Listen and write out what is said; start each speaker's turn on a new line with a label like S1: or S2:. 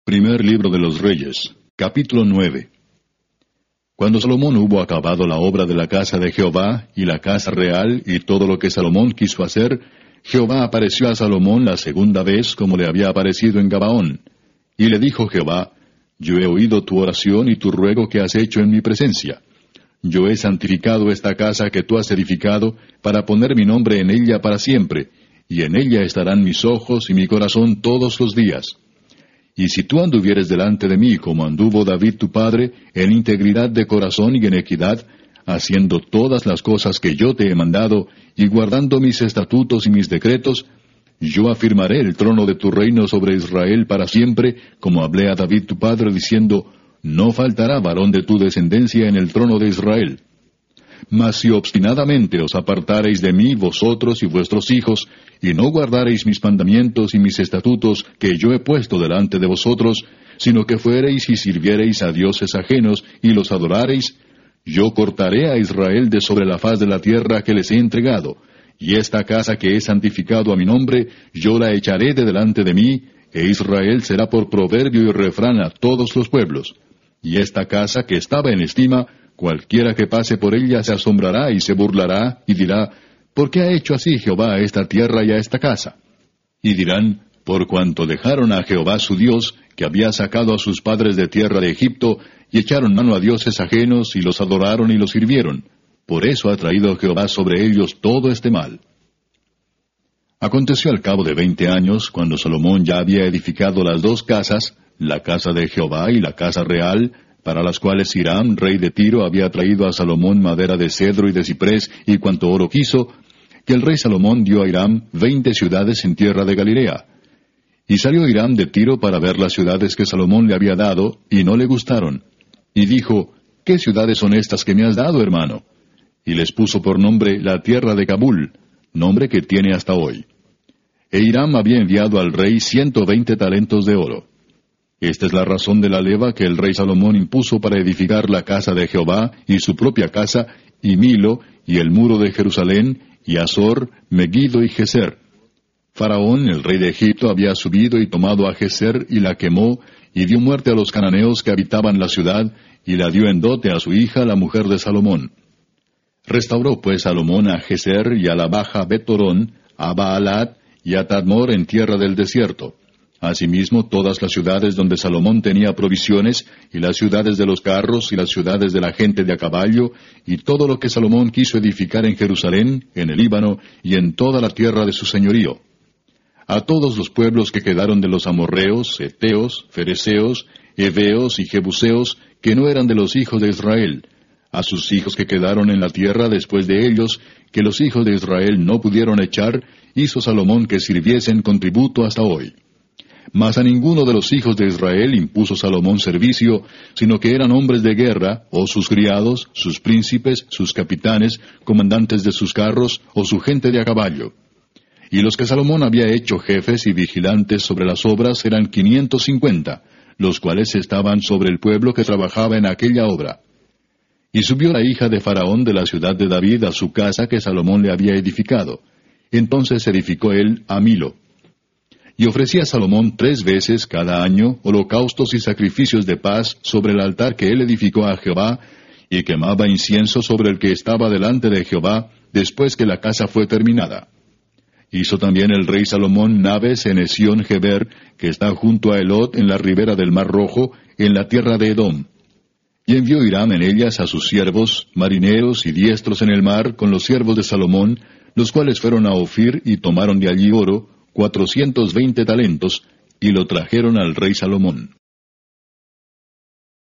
S1: Primer libro de los Reyes, capítulo 9. Cuando Salomón hubo acabado la obra de la casa de Jehová, y la casa real, y todo lo que Salomón quiso hacer, Jehová apareció a Salomón la segunda vez como le había aparecido en Gabaón. Y le dijo Jehová: Yo he oído tu oración y tu ruego que has hecho en mi presencia. Yo he santificado esta casa que tú has edificado, para poner mi nombre en ella para siempre, y en ella estarán mis ojos y mi corazón todos los días. Y si tú anduvieres delante de mí como anduvo David tu padre, en integridad de corazón y en equidad, haciendo todas las cosas que yo te he mandado, y guardando mis estatutos y mis decretos, yo afirmaré el trono de tu reino sobre Israel para siempre, como hablé a David tu padre, diciendo: No faltará varón de tu descendencia en el trono de Israel. Mas si obstinadamente os apartareis de mí vosotros y vuestros hijos, y no guardareis mis mandamientos y mis estatutos que yo he puesto delante de vosotros, sino que fuereis y sirviereis a dioses ajenos y los adorareis, yo cortaré a Israel de sobre la faz de la tierra que les he entregado, y esta casa que he santificado a mi nombre, yo la echaré de delante de mí, e Israel será por proverbio y refrán a todos los pueblos. Y esta casa que estaba en estima, cualquiera que pase por ella se asombrará y se burlará, y dirá: ¿Por qué ha hecho así Jehová a esta tierra y a esta casa? Y dirán: Por cuanto dejaron a Jehová su Dios, que había sacado a sus padres de tierra de Egipto, y echaron mano a dioses ajenos, y los adoraron y los sirvieron. Por eso ha traído Jehová sobre ellos todo este mal. Aconteció al cabo de 20 años, cuando Salomón ya había edificado las dos casas, la casa de Jehová y la casa real, para las cuales Hiram, rey de Tiro, había traído a Salomón madera de cedro y de ciprés y cuanto oro quiso, que el rey Salomón dio a Hiram 20 ciudades en tierra de Galilea. Y salió Hiram de Tiro para ver las ciudades que Salomón le había dado, y no le gustaron. Y dijo: ¿Qué ciudades son estas que me has dado, hermano? Y les puso por nombre la tierra de Cabul, nombre que tiene hasta hoy. E Hiram había enviado al rey 120 talentos de oro. Esta es la razón de la leva que el rey Salomón impuso para edificar la casa de Jehová, y su propia casa, y Milo, y el muro de Jerusalén, y Azor, Megiddo y Geser. Faraón, el rey de Egipto, había subido y tomado a Geser, y la quemó, y dio muerte a los cananeos que habitaban la ciudad, y la dio en dote a su hija, la mujer de Salomón. Restauró pues Salomón a Geser y a la baja Bet-Torón, a Baalat y a Tadmor en tierra del desierto. Asimismo, todas las ciudades donde Salomón tenía provisiones, y las ciudades de los carros, y las ciudades de la gente de a caballo, y todo lo que Salomón quiso edificar en Jerusalén, en el Líbano, y en toda la tierra de su señorío. A todos los pueblos que quedaron de los amorreos, heteos, fereceos, heveos y jebuseos, que no eran de los hijos de Israel, a sus hijos que quedaron en la tierra después de ellos, que los hijos de Israel no pudieron echar, hizo Salomón que sirviesen con tributo hasta hoy. Mas a ninguno de los hijos de Israel impuso Salomón servicio, sino que eran hombres de guerra, o sus criados, sus príncipes, sus capitanes, comandantes de sus carros, o su gente de a caballo. Y los que Salomón había hecho jefes y vigilantes sobre las obras eran 550, los cuales estaban sobre el pueblo que trabajaba en aquella obra. Y subió la hija de Faraón de la ciudad de David a su casa que Salomón le había edificado. Entonces edificó él a Milo. Y ofrecía a Salomón 3 veces cada año holocaustos y sacrificios de paz sobre el altar que él edificó a Jehová, y quemaba incienso sobre el que estaba delante de Jehová, después que la casa fue terminada. Hizo también el rey Salomón naves en Esión-Geber, que está junto a Elot en la ribera del Mar Rojo, en la tierra de Edom. Y envió Hiram en ellas a sus siervos, marineros y diestros en el mar, con los siervos de Salomón, los cuales fueron a Ofir y tomaron de allí oro, 420 talentos, y lo trajeron al rey Salomón.